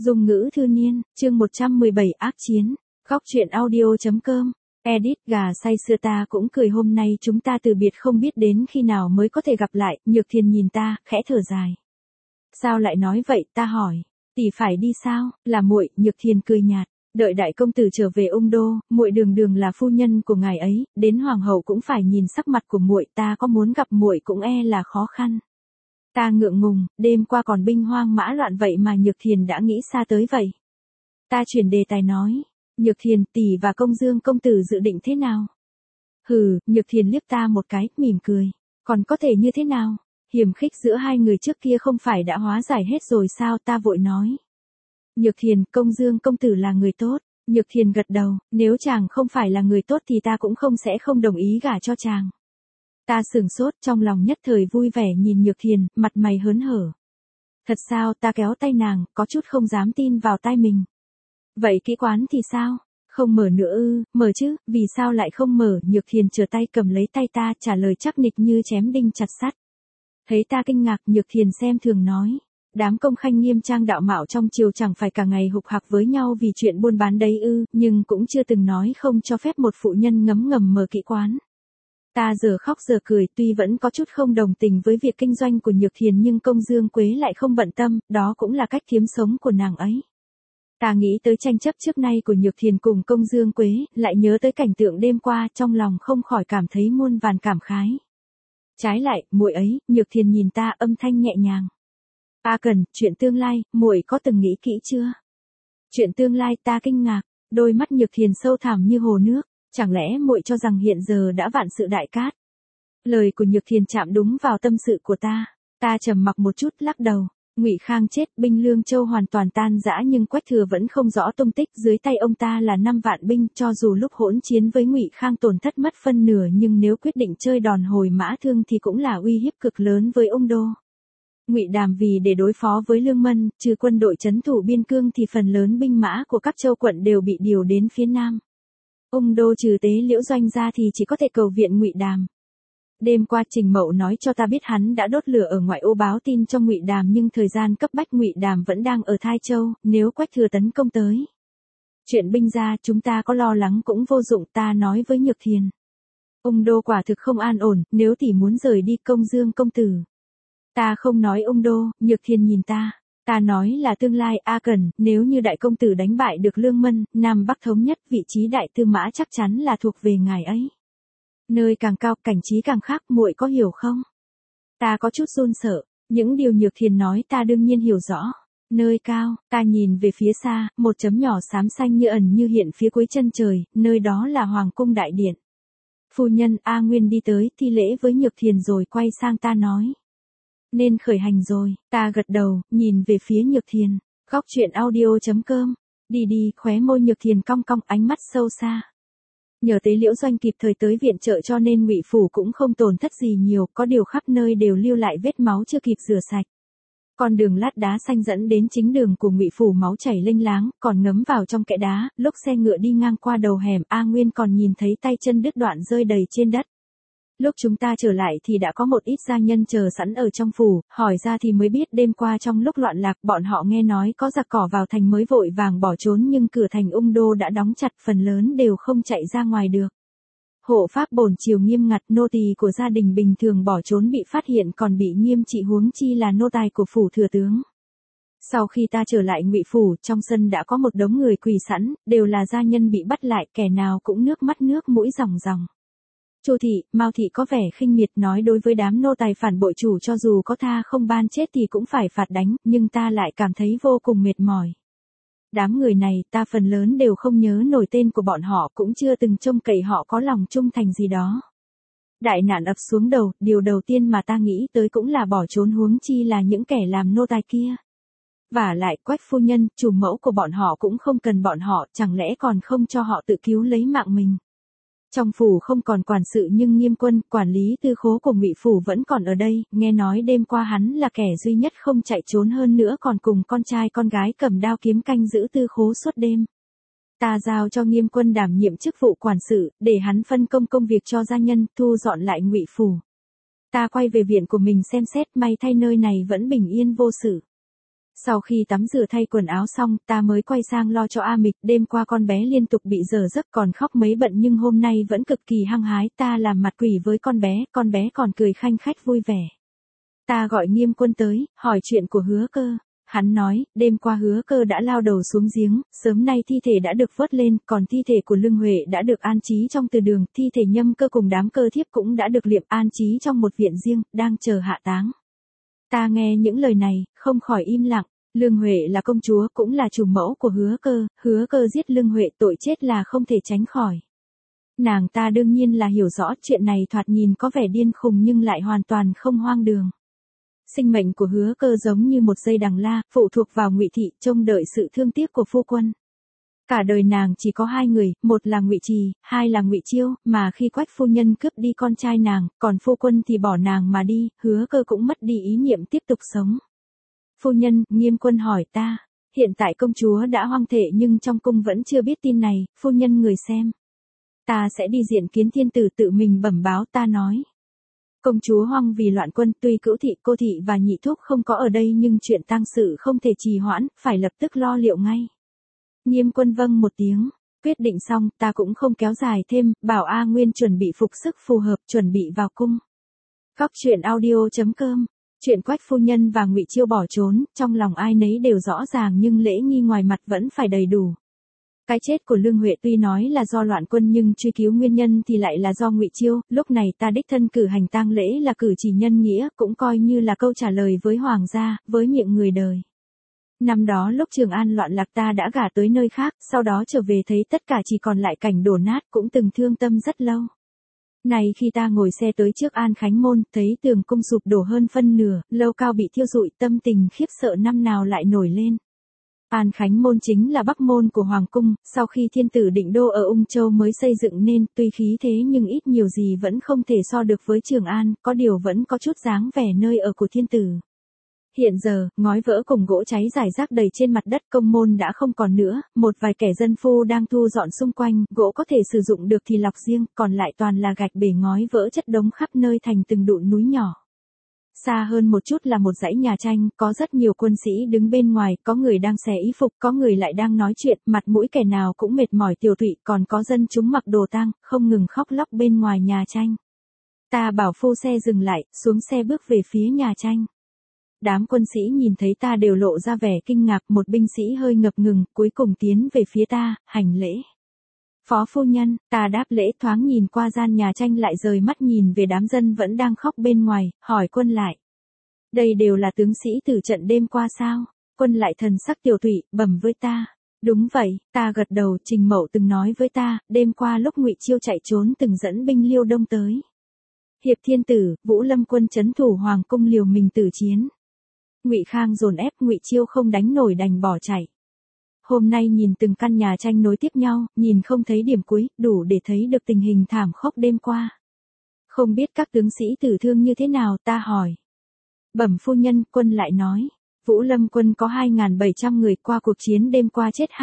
Dung ngữ thư niên, chương 117 ác chiến, góc truyện audio.com, edit gà say sưa ta cũng cười hôm nay chúng ta từ biệt không biết đến khi nào mới có thể gặp lại, Nhược Thiền nhìn ta, khẽ thở dài. Sao lại nói vậy, ta hỏi, tỷ phải đi sao, là muội, Nhược Thiền cười nhạt, đợi đại công tử trở về Ung Đô, muội đường đường là phu nhân của ngài ấy, đến hoàng hậu cũng phải nhìn sắc mặt của muội, ta có muốn gặp muội cũng e là khó khăn. Ta ngượng ngùng, đêm qua còn binh hoang mã loạn vậy mà Nhược Thiền đã nghĩ xa tới vậy. Ta chuyển đề tài nói, Nhược Thiền tỷ và Công Dương công tử dự định thế nào? Hừ, Nhược Thiền liếc ta một cái, mỉm cười, còn có thể như thế nào? Hiểm khích giữa hai người trước kia không phải đã hóa giải hết rồi sao, ta vội nói. Nhược Thiền, Công Dương công tử là người tốt. Nhược Thiền gật đầu, nếu chàng không phải là người tốt thì ta cũng sẽ không đồng ý gả cho chàng. Ta sửng sốt, trong lòng nhất thời vui vẻ nhìn Nhược Thiền, mặt mày hớn hở. Thật sao, ta kéo tay nàng, có chút không dám tin vào tai mình. Vậy kỹ quán thì sao? Không mở nữa ư? Mở chứ, vì sao lại không mở? Nhược Thiền trở tay cầm lấy tay ta, trả lời chắc nịch như chém đinh chặt sắt. Thấy ta kinh ngạc, Nhược Thiền xem thường nói. Đám công khanh nghiêm trang đạo mạo trong triều chẳng phải cả ngày hục hạc với nhau vì chuyện buôn bán đấy ư, nhưng cũng chưa từng nói không cho phép một phụ nhân ngấm ngầm mở kỹ quán. Ta giờ khóc giờ cười, tuy vẫn có chút không đồng tình với việc kinh doanh của Nhược Thiền nhưng Công Dương Quế lại không bận tâm, đó cũng là cách kiếm sống của nàng ấy. Ta nghĩ tới tranh chấp trước nay của Nhược Thiền cùng Công Dương Quế, lại nhớ tới cảnh tượng đêm qua, trong lòng không khỏi cảm thấy muôn vàn cảm khái. Trái lại, muội ấy, Nhược Thiền nhìn ta âm thanh nhẹ nhàng. A Cần, chuyện tương lai, muội có từng nghĩ kỹ chưa? Chuyện tương lai, ta kinh ngạc, đôi mắt Nhược Thiền sâu thẳm như hồ nước. Chẳng lẽ muội cho rằng hiện giờ đã vạn sự đại cát? Lời của Nhược Thiền chạm đúng vào tâm sự của ta. Ta trầm mặc một chút, lắc đầu. Ngụy Khang chết, binh Lương Châu hoàn toàn tan rã nhưng Quách Thừa vẫn không rõ tung tích. Dưới tay ông ta là 5 vạn binh, cho dù lúc hỗn chiến với Ngụy Khang tổn thất mất phân nửa nhưng nếu quyết định chơi đòn hồi mã thương thì cũng là uy hiếp cực lớn với Ung Đô. Ngụy Đàm vì để đối phó với Lương Mân, trừ quân đội trấn thủ biên cương thì phần lớn binh mã của các châu quận đều bị điều đến phía nam. Ung Đô trừ Tế Liễu Doanh ra thì chỉ có thể cầu viện Ngụy Đàm. Đêm qua Trình Mậu nói cho ta biết hắn đã đốt lửa ở ngoại ô báo tin cho Ngụy Đàm nhưng thời gian cấp bách Ngụy Đàm vẫn đang ở Thai Châu, nếu Quách Thừa tấn công tới. Chuyện binh ra chúng ta có lo lắng cũng vô dụng, ta nói với Nhược Thiền. Ung Đô quả thực không an ổn, nếu tỷ muốn rời đi Công Dương công tử. Ta không nói Ung Đô, Nhược Thiền nhìn ta. Ta nói là tương lai, A Cần, nếu như đại công tử đánh bại được Lương Mân, Nam Bắc thống nhất, vị trí đại tư mã chắc chắn là thuộc về ngài ấy. Nơi càng cao, cảnh trí càng khác, muội có hiểu không? Ta có chút run sợ, những điều Nhược Thiền nói ta đương nhiên hiểu rõ. Nơi cao, ta nhìn về phía xa, một chấm nhỏ xám xanh như ẩn như hiện phía cuối chân trời, nơi đó là Hoàng cung đại điện. Phu nhân A Nguyên đi tới, thi lễ với Nhược Thiền rồi quay sang ta nói. Nên khởi hành rồi, ta gật đầu, nhìn về phía Nhược Thiền, góc truyện audio.com, đi, khóe môi Nhược Thiền cong cong, ánh mắt sâu xa. Nhờ Tế Liễu Doanh kịp thời tới viện trợ cho nên Ngụy phủ cũng không tổn thất gì nhiều, có điều khắp nơi đều lưu lại vết máu chưa kịp rửa sạch. Con đường lát đá xanh dẫn đến chính đường của Ngụy phủ máu chảy lênh láng, còn ngấm vào trong kẽ đá, lúc xe ngựa đi ngang qua đầu hẻm, A Nguyên còn nhìn thấy tay chân đứt đoạn rơi đầy trên đất. Lúc chúng ta trở lại thì đã có một ít gia nhân chờ sẵn ở trong phủ, hỏi ra thì mới biết đêm qua trong lúc loạn lạc bọn họ nghe nói có giặc cỏ vào thành mới vội vàng bỏ trốn nhưng cửa thành Ung Đô đã đóng chặt, phần lớn đều không chạy ra ngoài được. Hộ pháp bổn triều nghiêm ngặt, nô tỳ của gia đình bình thường bỏ trốn bị phát hiện còn bị nghiêm trị, huống chi là nô tài của phủ thừa tướng. Sau khi ta trở lại Ngụy phủ, trong sân đã có một đống người quỳ sẵn, đều là gia nhân bị bắt lại, kẻ nào cũng nước mắt nước mũi ròng ròng. Chu thị, Mao thị có vẻ khinh miệt nói đối với đám nô tài phản bội chủ cho dù có tha không ban chết thì cũng phải phạt đánh, nhưng ta lại cảm thấy vô cùng mệt mỏi. Đám người này, ta phần lớn đều không nhớ nổi tên của bọn họ, cũng chưa từng trông cậy họ có lòng trung thành gì đó. Đại nạn ập xuống đầu, điều đầu tiên mà ta nghĩ tới cũng là bỏ trốn, huống chi là những kẻ làm nô tài kia. Vả lại, Quách phu nhân, chủ mẫu của bọn họ cũng không cần bọn họ, chẳng lẽ còn không cho họ tự cứu lấy mạng mình. Trong phủ không còn quản sự nhưng Nghiêm Quân, quản lý tư khố của Ngụy phủ vẫn còn ở đây, nghe nói đêm qua hắn là kẻ duy nhất không chạy trốn, hơn nữa còn cùng con trai con gái cầm đao kiếm canh giữ tư khố suốt đêm. Ta giao cho Nghiêm Quân đảm nhiệm chức vụ quản sự, để hắn phân công công việc cho gia nhân, thu dọn lại Ngụy phủ. Ta quay về viện của mình xem xét, may thay nơi này vẫn bình yên vô sự. Sau khi tắm rửa thay quần áo xong, ta mới quay sang lo cho A Mịch, đêm qua con bé liên tục bị dở giấc còn khóc mấy bận nhưng hôm nay vẫn cực kỳ hăng hái, ta làm mặt quỷ với con bé còn cười khanh khách vui vẻ. Ta gọi Nghiêm Quân tới, hỏi chuyện của Hứa Cơ. Hắn nói, đêm qua Hứa Cơ đã lao đầu xuống giếng, sớm nay thi thể đã được vớt lên, còn thi thể của Lương Huệ đã được an trí trong từ đường, thi thể Nhâm Cơ cùng đám cơ thiếp cũng đã được liệm an trí trong một viện riêng, đang chờ hạ táng. Ta nghe những lời này, không khỏi im lặng. Lương Huệ là công chúa, cũng là chủ mẫu của Hứa Cơ giết Lương Huệ, tội chết là không thể tránh khỏi. Nàng ta đương nhiên là hiểu rõ chuyện này thoạt nhìn có vẻ điên khùng nhưng lại hoàn toàn không hoang đường. Sinh mệnh của Hứa Cơ giống như một dây đằng la, phụ thuộc vào Ngụy Thị, trông đợi sự thương tiếc của phu quân. Cả đời nàng chỉ có hai người, một là Ngụy Trì, hai là Ngụy Chiêu, mà khi Quách phu nhân cướp đi con trai nàng, còn phu quân thì bỏ nàng mà đi, Hứa Cơ cũng mất đi ý niệm tiếp tục sống. Phu nhân, Nghiêm Quân hỏi ta, hiện tại công chúa đã hoang thể nhưng trong cung vẫn chưa biết tin này, phu nhân người xem. Ta sẽ đi diện kiến thiên tử tự mình bẩm báo, ta nói. Công chúa hoang vì loạn quân, tuy Cữu Thị, Cô Thị và Nhị Thúc không có ở đây nhưng chuyện tang sự không thể trì hoãn, phải lập tức lo liệu ngay. Nghiêm Quân vâng một tiếng, quyết định xong, ta cũng không kéo dài thêm, bảo A Nguyên chuẩn bị phục sức phù hợp, chuẩn bị vào cung. Góc truyện audio.com. Chuyện Quách phu nhân và Ngụy Chiêu bỏ trốn, trong lòng ai nấy đều rõ ràng nhưng lễ nghi ngoài mặt vẫn phải đầy đủ. Cái chết của Lương Huệ tuy nói là do loạn quân nhưng truy cứu nguyên nhân thì lại là do Ngụy Chiêu, lúc này ta đích thân cử hành tang lễ là cử chỉ nhân nghĩa, cũng coi như là câu trả lời với hoàng gia, với miệng người đời. Năm đó lúc Trường An loạn lạc ta đã gả tới nơi khác, sau đó trở về thấy tất cả chỉ còn lại cảnh đổ nát, cũng từng thương tâm rất lâu. Này khi ta ngồi xe tới trước An Khánh Môn, thấy tường cung sụp đổ hơn phân nửa, lâu cao bị thiêu rụi, tâm tình khiếp sợ năm nào lại nổi lên. An Khánh Môn chính là bắc môn của Hoàng cung, sau khi thiên tử định đô ở Ung Châu mới xây dựng nên, tuy khí thế nhưng ít nhiều gì vẫn không thể so được với Trường An, có điều vẫn có chút dáng vẻ nơi ở của thiên tử. Hiện giờ, ngói vỡ cùng gỗ cháy rải rác đầy trên mặt đất, công môn đã không còn nữa, một vài kẻ dân phu đang thu dọn xung quanh, gỗ có thể sử dụng được thì lọc riêng, còn lại toàn là gạch bể ngói vỡ chất đống khắp nơi thành từng đụn núi nhỏ. Xa hơn một chút là một dãy nhà tranh, có rất nhiều quân sĩ đứng bên ngoài, có người đang xẻ y phục, có người lại đang nói chuyện, mặt mũi kẻ nào cũng mệt mỏi tiều tụy, còn có dân chúng mặc đồ tang, không ngừng khóc lóc bên ngoài nhà tranh. Ta bảo phu xe dừng lại, xuống xe bước về phía nhà tranh. Đám quân sĩ nhìn thấy ta đều lộ ra vẻ kinh ngạc, một binh sĩ hơi ngập ngừng, cuối cùng tiến về phía ta, hành lễ. Phó phu nhân, ta đáp lễ, thoáng nhìn qua gian nhà tranh lại rời mắt nhìn về đám dân vẫn đang khóc bên ngoài, hỏi Quân lại. Đây đều là tướng sĩ từ trận đêm qua sao? Quân lại thần sắc tiều tụy, bẩm với ta. Đúng vậy, ta gật đầu, Trình Mậu từng nói với ta, đêm qua lúc Ngụy Chiêu chạy trốn từng dẫn binh Liêu Đông tới. Hiệp thiên tử, Vũ Lâm quân trấn thủ Hoàng cung liều mình tử chiến. Ngụy Khang dồn ép, Ngụy Chiêu không đánh nổi đành bỏ chạy. Hôm nay nhìn từng căn nhà tranh nối tiếp nhau, nhìn không thấy điểm cuối, đủ để thấy được tình hình thảm khốc đêm qua. Không biết các tướng sĩ tử thương như thế nào, ta hỏi. Bẩm phu nhân, Quân lại nói. Vũ Lâm quân có 2.700 người, qua cuộc chiến đêm qua chết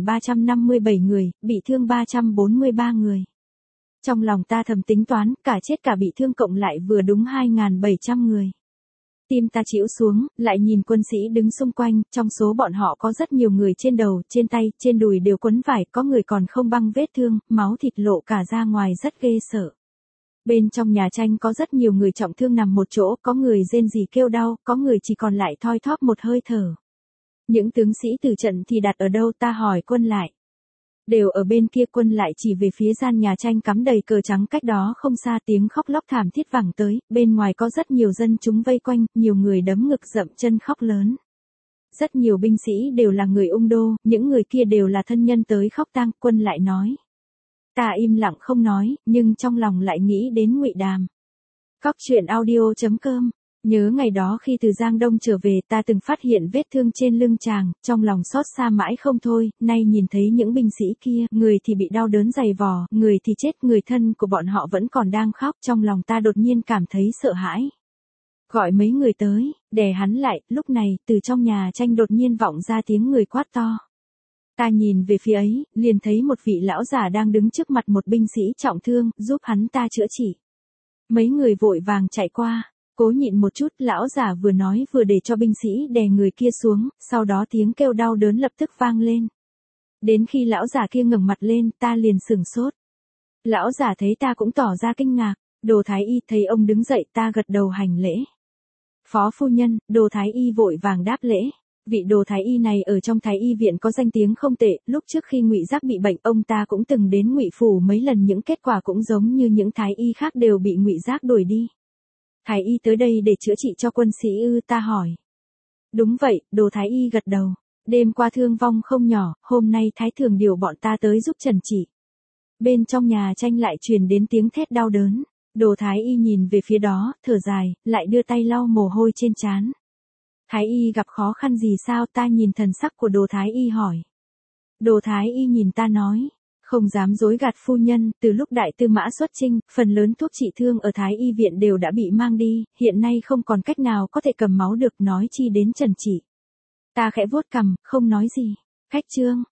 2.357 người, bị thương 343 người. Trong lòng ta thầm tính toán, cả chết cả bị thương cộng lại vừa đúng 2.700 người. Tim ta chịu xuống, lại nhìn quân sĩ đứng xung quanh, trong số bọn họ có rất nhiều người trên đầu, trên tay, trên đùi đều quấn vải, có người còn không băng vết thương, máu thịt lộ cả ra ngoài rất ghê sợ. Bên trong nhà tranh có rất nhiều người trọng thương nằm một chỗ, có người rên rỉ kêu đau, có người chỉ còn lại thoi thóp một hơi thở. Những tướng sĩ tử trận thì đặt ở đâu, ta hỏi Quân lại. Đều ở bên kia. Quân lại chỉ về phía gian nhà tranh cắm đầy cờ trắng cách đó không xa, tiếng khóc lóc thảm thiết vẳng tới, bên ngoài có rất nhiều dân chúng vây quanh, nhiều người đấm ngực dậm chân khóc lớn. Rất nhiều binh sĩ đều là người Ung Đô, những người kia đều là thân nhân tới khóc tang. Quân lại nói. Ta im lặng không nói, nhưng trong lòng lại nghĩ đến Ngụy Đàm. Góc truyện audio.com. Nhớ ngày đó khi từ Giang Đông trở về, ta từng phát hiện vết thương trên lưng chàng, trong lòng xót xa mãi không thôi, nay nhìn thấy những binh sĩ kia, người thì bị đau đớn dày vò, người thì chết, người thân của bọn họ vẫn còn đang khóc, trong lòng ta đột nhiên cảm thấy sợ hãi. Gọi mấy người tới, đè hắn lại, lúc này, từ trong nhà tranh đột nhiên vọng ra tiếng người quát to. Ta nhìn về phía ấy, liền thấy một vị lão giả đang đứng trước mặt một binh sĩ trọng thương, giúp hắn ta chữa trị. Mấy người vội vàng chạy qua. Cố nhịn một chút, lão giả vừa nói vừa để cho binh sĩ đè người kia xuống, sau đó tiếng kêu đau đớn lập tức vang lên. Đến khi lão giả kia ngẩng mặt lên, ta liền sửng sốt. Lão giả thấy ta cũng tỏ ra kinh ngạc, Đồ Thái Y thấy ông đứng dậy, ta gật đầu hành lễ. Phó phu nhân, Đồ Thái Y vội vàng đáp lễ. Vị Đồ Thái Y này ở trong Thái Y viện có danh tiếng không tệ, lúc trước khi Ngụy Giác bị bệnh, ông ta cũng từng đến Ngụy phủ mấy lần, những kết quả cũng giống như những Thái Y khác đều bị Ngụy Giác đuổi đi. Thái Y tới đây để chữa trị cho quân sĩ ư, ta hỏi. Đúng vậy, Đồ Thái Y gật đầu. Đêm qua thương vong không nhỏ, hôm nay Thái Thường điều bọn ta tới giúp trần trị. Bên trong nhà tranh lại truyền đến tiếng thét đau đớn. Đồ Thái Y nhìn về phía đó, thở dài, lại đưa tay lau mồ hôi trên trán. Thái Y gặp khó khăn gì sao? Ta nhìn thần sắc của Đồ Thái Y hỏi. Đồ Thái Y nhìn ta nói. Không dám dối gạt phu nhân, từ lúc đại tư mã xuất chinh, phần lớn thuốc trị thương ở Thái Y viện đều đã bị mang đi, hiện nay không còn cách nào có thể cầm máu được, nói chi đến trần trị. Ta khẽ vuốt cằm, không nói gì. Khách trương,